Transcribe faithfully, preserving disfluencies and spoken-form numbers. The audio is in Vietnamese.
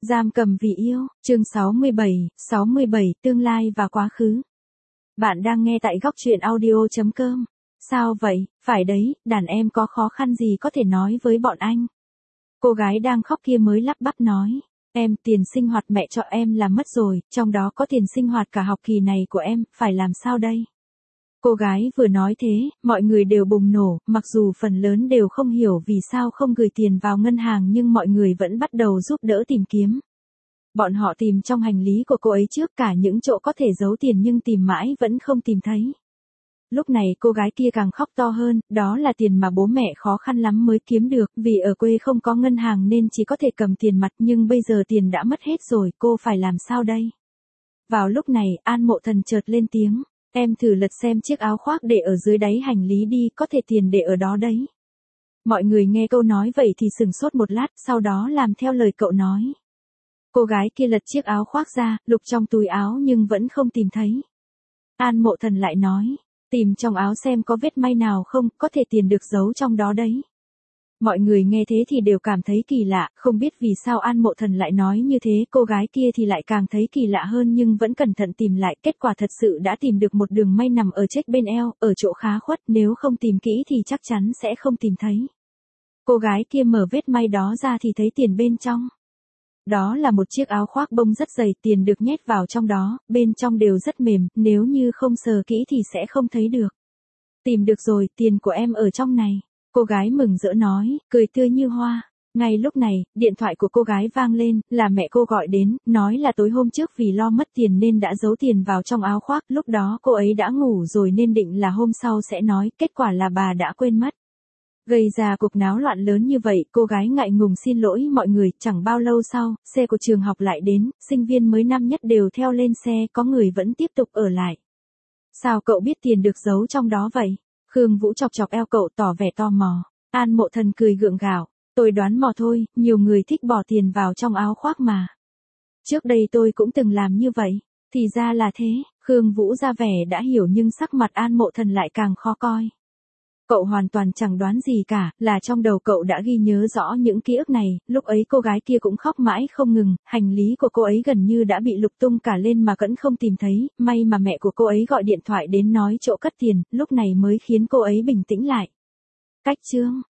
Giam cầm vì yêu, chương sáu mươi bảy, sáu mươi bảy, tương lai và quá khứ. Bạn đang nghe tại góc truyện audio chấm com. Sao vậy, phải đấy, đàn em có khó khăn gì có thể nói với bọn anh. Cô gái đang khóc kia mới lắp bắp nói. Em, tiền sinh hoạt mẹ cho em là mất rồi, trong đó có tiền sinh hoạt cả học kỳ này của em, phải làm sao đây? Cô gái vừa nói thế, mọi người đều bùng nổ, mặc dù phần lớn đều không hiểu vì sao không gửi tiền vào ngân hàng nhưng mọi người vẫn bắt đầu giúp đỡ tìm kiếm. Bọn họ tìm trong hành lý của cô ấy trước cả những chỗ có thể giấu tiền nhưng tìm mãi vẫn không tìm thấy. Lúc này cô gái kia càng khóc to hơn, đó là tiền mà bố mẹ khó khăn lắm mới kiếm được, vì ở quê không có ngân hàng nên chỉ có thể cầm tiền mặt nhưng bây giờ tiền đã mất hết rồi, cô phải làm sao đây? Vào lúc này, An Mộ Thần chợt lên tiếng. Em thử lật xem chiếc áo khoác để ở dưới đáy hành lý đi, có thể tiền để ở đó đấy. Mọi người nghe câu nói vậy thì sửng sốt một lát, sau đó làm theo lời cậu nói. Cô gái kia lật chiếc áo khoác ra, lục trong túi áo nhưng vẫn không tìm thấy. An Mộ Thần lại nói, tìm trong áo xem có vết may nào không, có thể tiền được giấu trong đó đấy. Mọi người nghe thế thì đều cảm thấy kỳ lạ, không biết vì sao An Mộ Thần lại nói như thế, cô gái kia thì lại càng thấy kỳ lạ hơn nhưng vẫn cẩn thận tìm lại, kết quả thật sự đã tìm được một đường may nằm ở chết bên eo, ở chỗ khá khuất, nếu không tìm kỹ thì chắc chắn sẽ không tìm thấy. Cô gái kia mở vết may đó ra thì thấy tiền bên trong. Đó là một chiếc áo khoác bông rất dày, tiền được nhét vào trong đó, bên trong đều rất mềm, nếu như không sờ kỹ thì sẽ không thấy được. Tìm được rồi, tiền của em ở trong này. Cô gái mừng rỡ nói, cười tươi như hoa. Ngay lúc này, điện thoại của cô gái vang lên, là mẹ cô gọi đến, nói là tối hôm trước vì lo mất tiền nên đã giấu tiền vào trong áo khoác, lúc đó cô ấy đã ngủ rồi nên định là hôm sau sẽ nói, kết quả là bà đã quên mất. Gây ra cuộc náo loạn lớn như vậy, cô gái ngại ngùng xin lỗi mọi người, chẳng bao lâu sau, xe của trường học lại đến, sinh viên mới năm nhất đều theo lên xe, có người vẫn tiếp tục ở lại. Sao cậu biết tiền được giấu trong đó vậy? Khương Vũ chọc chọc eo cậu tỏ vẻ tò mò. An Mộ Thần cười gượng gạo. Tôi đoán mò thôi, nhiều người thích bỏ tiền vào trong áo khoác mà. Trước đây tôi cũng từng làm như vậy. Thì ra là thế, Khương Vũ ra vẻ đã hiểu nhưng sắc mặt An Mộ Thần lại càng khó coi. Cậu hoàn toàn chẳng đoán gì cả, là trong đầu cậu đã ghi nhớ rõ những ký ức này, lúc ấy cô gái kia cũng khóc mãi không ngừng, hành lý của cô ấy gần như đã bị lục tung cả lên mà vẫn không tìm thấy, may mà mẹ của cô ấy gọi điện thoại đến nói chỗ cất tiền, lúc này mới khiến cô ấy bình tĩnh lại. Cách chương